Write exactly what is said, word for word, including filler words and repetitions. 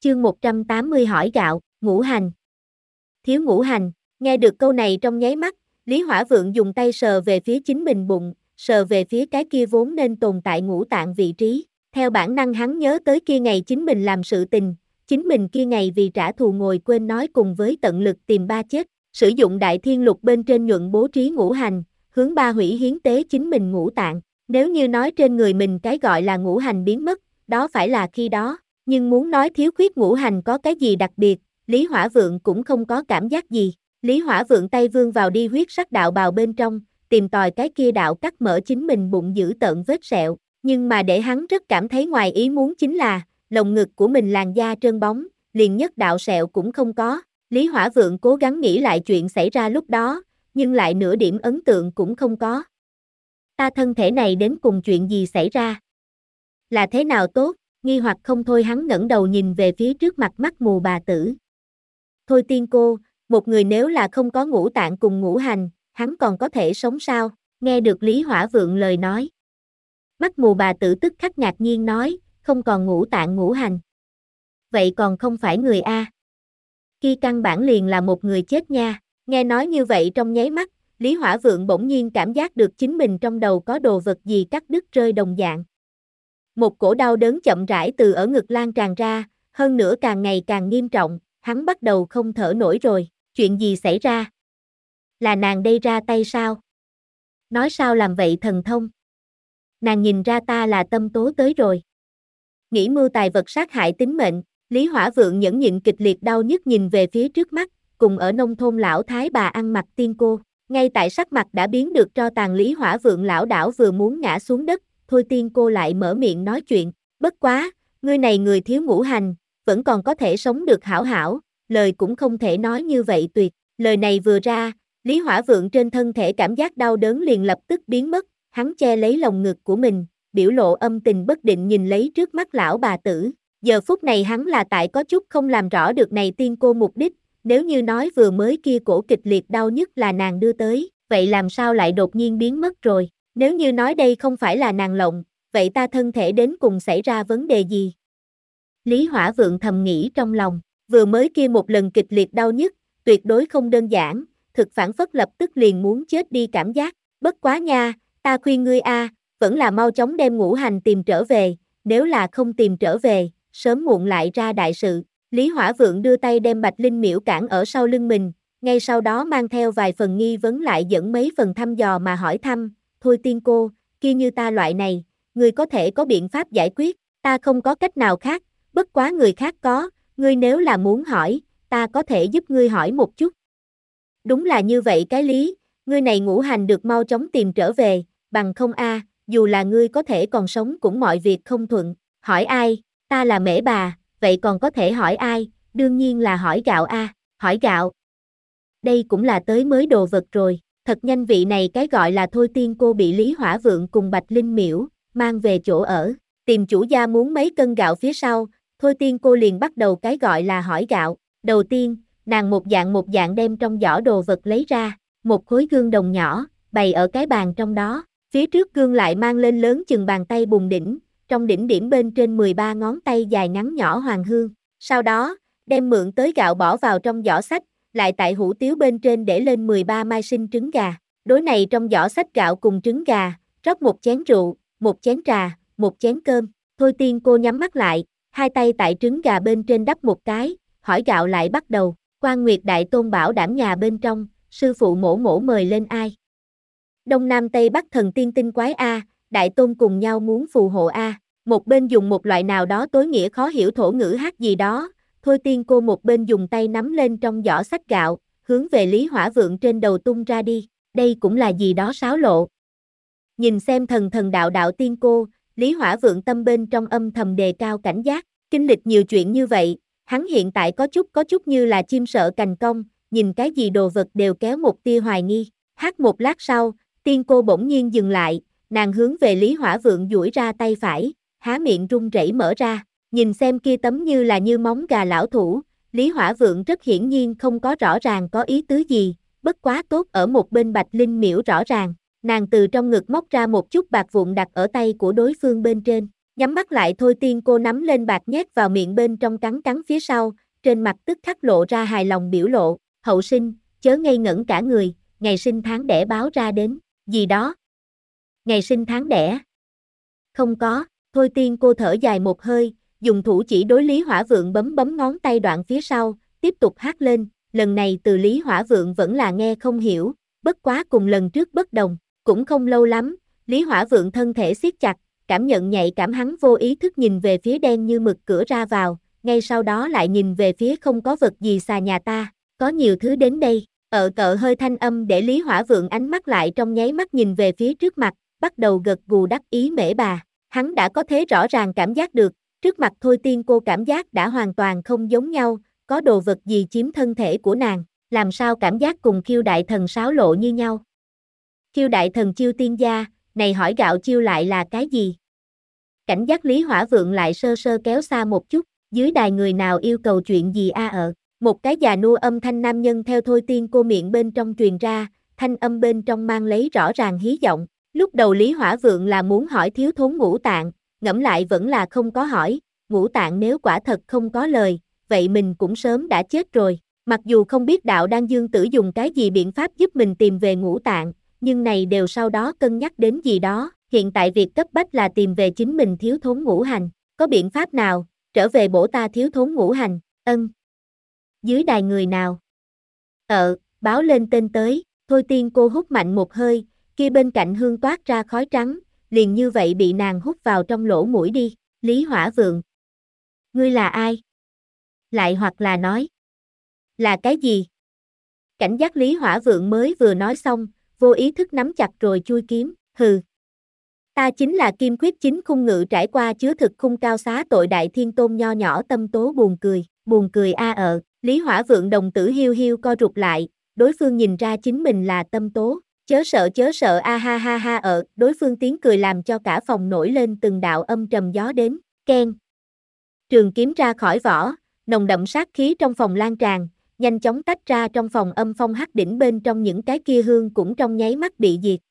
Chương một trăm tám mươi hỏi gạo, ngũ hành. Thiếu ngũ hành, nghe được câu này trong nháy mắt, Lý Hỏa Vượng dùng tay sờ về phía chính mình bụng, sờ về phía cái kia vốn nên tồn tại ngũ tạng vị trí. Theo bản năng hắn nhớ tới kia ngày chính mình làm sự tình, chính mình kia ngày vì trả thù ngồi quên nói cùng với tận lực tìm ba chết, sử dụng đại thiên lục bên trên nhuận bố trí ngũ hành, hướng ba hủy hiến tế chính mình ngũ tạng. Nếu như nói trên người mình cái gọi là ngũ hành biến mất, đó phải là khi đó. Nhưng muốn nói thiếu khuyết ngũ hành có cái gì đặc biệt, Lý Hỏa Vượng cũng không có cảm giác gì. Lý Hỏa Vượng tay vươn vào đi huyết sắc đạo bào bên trong, tìm tòi cái kia đạo cắt mở chính mình bụng giữ tợn vết sẹo. Nhưng mà để hắn rất cảm thấy ngoài ý muốn chính là, lồng ngực của mình làn da trơn bóng, liền nhất đạo sẹo cũng không có. Lý Hỏa Vượng cố gắng nghĩ lại chuyện xảy ra lúc đó, nhưng lại nửa điểm ấn tượng cũng không có. Ta thân thể này đến cùng chuyện gì xảy ra? Là thế nào tốt? Nghi hoặc không thôi hắn ngẩng đầu nhìn về phía trước mặt mắt mù bà tử. Thôi tiên cô, một người nếu là không có ngũ tạng cùng ngũ hành, hắn còn có thể sống sao? Nghe được Lý Hỏa Vượng lời nói. Mắt mù bà tử tức khắc ngạc nhiên nói, không còn ngũ tạng ngũ hành. Vậy còn không phải người A. Kia căn bản liền là một người chết nha. Nghe nói như vậy trong nháy mắt, Lý Hỏa Vượng bỗng nhiên cảm giác được chính mình trong đầu có đồ vật gì cắt đứt rơi đồng dạng. Một cổ đau đớn chậm rãi từ ở ngực lan tràn ra, hơn nữa càng ngày càng nghiêm trọng, hắn bắt đầu không thở nổi rồi. Chuyện gì xảy ra? Là nàng đây ra tay sao? Nói sao làm vậy thần thông? Nàng nhìn ra ta là tâm tố tới rồi. Nghĩ mưu tài vật sát hại tính mệnh, Lý Hỏa Vượng nhẫn nhịn kịch liệt đau nhức nhìn về phía trước mắt, cùng ở nông thôn lão thái bà ăn mặc tiên cô. Ngay tại sắc mặt đã biến được tro tàn Lý Hỏa Vượng lão đảo vừa muốn ngã xuống đất, thôi tiên cô lại mở miệng nói chuyện, bất quá, ngươi này người thiếu ngũ hành, vẫn còn có thể sống được hảo hảo, lời cũng không thể nói như vậy tuyệt. Lời này vừa ra, Lý Hỏa Vượng trên thân thể cảm giác đau đớn liền lập tức biến mất, hắn che lấy lồng ngực của mình, biểu lộ âm tình bất định nhìn lấy trước mắt lão bà tử. Giờ phút này hắn là tại có chút không làm rõ được này tiên cô mục đích, nếu như nói vừa mới kia cổ kịch liệt đau nhức là nàng đưa tới, vậy làm sao lại đột nhiên biến mất rồi? Nếu như nói đây không phải là nàng lộng, vậy ta thân thể đến cùng xảy ra vấn đề gì? Lý Hỏa Vượng thầm nghĩ trong lòng, vừa mới kia một lần kịch liệt đau nhức, tuyệt đối không đơn giản, thực phản phất lập tức liền muốn chết đi cảm giác, bất quá nha, ta khuyên ngươi a, vẫn là mau chóng đem ngũ hành tìm trở về, nếu là không tìm trở về, sớm muộn lại ra đại sự. Lý Hỏa Vượng đưa tay đem Bạch Linh Miễu cản ở sau lưng mình, ngay sau đó mang theo vài phần nghi vấn lại dẫn mấy phần thăm dò mà hỏi thăm, thôi tiên cô, kia như ta loại này, ngươi có thể có biện pháp giải quyết, ta không có cách nào khác, bất quá người khác có, ngươi nếu là muốn hỏi, ta có thể giúp ngươi hỏi một chút. Đúng là như vậy cái lý, ngươi này ngũ hành được mau chóng tìm trở về, bằng không a, dù là ngươi có thể còn sống cũng mọi việc không thuận, hỏi ai, ta là Mễ bà, vậy còn có thể hỏi ai, đương nhiên là hỏi gạo a, hỏi gạo. Đây cũng là tới mới đồ vật rồi, thật nhanh vị này cái gọi là thôi tiên cô bị Lý Hỏa Vượng cùng Bạch Linh Miễu mang về chỗ ở, tìm chủ gia muốn mấy cân gạo phía sau, thôi tiên cô liền bắt đầu cái gọi là hỏi gạo. Đầu tiên, nàng một dạng một dạng đem trong giỏ đồ vật lấy ra, một khối gương đồng nhỏ, bày ở cái bàn trong đó, phía trước gương lại mang lên lớn chừng bàn tay bùn đỉnh, trong đỉnh điểm bên trên mười ba ngón tay dài ngắn nhỏ hoàng hương, sau đó, đem mượn tới gạo bỏ vào trong giỏ sách, lại tại hũ tiếu bên trên để lên mười ba mai sinh trứng gà, đối này trong giỏ sách gạo cùng trứng gà, rót một chén rượu, một chén trà, một chén cơm, thôi tiên cô nhắm mắt lại, hai tay tại trứng gà bên trên đắp một cái, hỏi gạo lại bắt đầu, Quan Nguyệt Đại Tôn bảo đảm nhà bên trong, sư phụ mổ mổ mời lên ai. Đông Nam Tây Bắc thần tiên tinh quái A, Đại Tôn cùng nhau muốn phù hộ A, một bên dùng một loại nào đó tối nghĩa khó hiểu thổ ngữ hát gì đó, thôi tiên cô một bên dùng tay nắm lên trong giỏ sách gạo, hướng về Lý Hỏa Vượng trên đầu tung ra đi, đây cũng là gì đó xáo lộ. Nhìn xem thần thần đạo đạo tiên cô, Lý Hỏa Vượng tâm bên trong âm thầm đề cao cảnh giác, kinh lịch nhiều chuyện như vậy, hắn hiện tại có chút có chút như là chim sợ cành cong, nhìn cái gì đồ vật đều kéo một tia hoài nghi. Hát một lát sau, tiên cô bỗng nhiên dừng lại, nàng hướng về Lý Hỏa Vượng duỗi ra tay phải, há miệng run rẩy mở ra, nhìn xem kia tấm như là như móng gà lão thủ, Lý Hỏa Vượng rất hiển nhiên không có rõ ràng có ý tứ gì, bất quá tốt ở một bên Bạch Linh Miễu rõ ràng, nàng từ trong ngực móc ra một chút bạc vụn đặt ở tay của đối phương bên trên, Nhắm mắt lại thôi tiên cô nắm lên bạc nhét vào miệng bên trong cắn cắn phía sau, trên mặt tức khắc lộ ra hài lòng biểu lộ, hậu sinh, chớ ngây ngẩn cả người, ngày sinh tháng đẻ báo ra đến, gì đó. Ngày sinh tháng đẻ. Không có, thôi tiên cô thở dài một hơi, dùng thủ chỉ đối Lý Hỏa Vượng bấm bấm ngón tay đoạn phía sau, tiếp tục hát lên, lần này từ Lý Hỏa Vượng vẫn là nghe không hiểu, bất quá cùng lần trước bất đồng, cũng không lâu lắm, Lý Hỏa Vượng thân thể siết chặt, cảm nhận nhạy cảm hắn vô ý thức nhìn về phía đen như mực cửa ra vào, ngay sau đó lại nhìn về phía không có vật gì xà nhà ta, có nhiều thứ đến đây, ợ cợ hơi thanh âm để Lý Hỏa Vượng ánh mắt lại trong nháy mắt nhìn về phía trước mặt, bắt đầu gật gù đắc ý mễ bà, hắn đã có thế rõ ràng cảm giác được, trước mặt thôi tiên cô cảm giác đã hoàn toàn không giống nhau, có đồ vật gì chiếm thân thể của nàng, làm sao cảm giác cùng Khiêu đại thần sáo lộ như nhau. Khiêu đại thần chiêu tiên gia, này hỏi gạo chiêu lại là cái gì? Cảnh giác Lý Hỏa Vượng lại sơ sơ kéo xa một chút, dưới đài người nào yêu cầu chuyện gì a ở, một cái già nua âm thanh nam nhân theo thôi tiên cô miệng bên trong truyền ra, thanh âm bên trong mang lấy rõ ràng hí giọng, lúc đầu Lý Hỏa Vượng là muốn hỏi thiếu thốn ngũ tạng, ngẫm lại vẫn là không có hỏi, ngũ tạng nếu quả thật không có lời, vậy mình cũng sớm đã chết rồi, mặc dù không biết đạo đan dương tử dùng cái gì biện pháp giúp mình tìm về ngũ tạng, nhưng này đều sau đó cân nhắc đến gì đó, hiện tại việc cấp bách là tìm về chính mình thiếu thốn ngũ hành, có biện pháp nào, trở về bổ ta thiếu thốn ngũ hành, ân. Dưới đài người nào? Ờ, báo lên tên tới, thôi tiên cô hút mạnh một hơi, kia bên cạnh hương toát ra khói trắng, liền như vậy bị nàng hút vào trong lỗ mũi đi, Lý Hỏa Vượng. Ngươi là ai? Lại hoặc là nói. Là cái gì? Cảnh giác Lý Hỏa Vượng mới vừa nói xong, vô ý thức nắm chặt rồi chui kiếm, hừ. Ta chính là Kim Khuyết chính khung ngự trải qua chứa thực khung cao xá tội đại thiên tôn nho nhỏ tâm tố buồn cười, buồn cười a ợ, Lý Hỏa Vượng đồng tử hiu hiu co rụt lại, đối phương nhìn ra chính mình là tâm tố, chớ sợ chớ sợ a ha ha ha ợ, đối phương tiếng cười làm cho cả phòng nổi lên từng đạo âm trầm gió đến, keng. Trường kiếm ra khỏi vỏ, nồng đậm sát khí trong phòng lan tràn, nhanh chóng tách ra trong phòng âm phong hắc đỉnh bên trong những cái kia hương cũng trong nháy mắt bị diệt.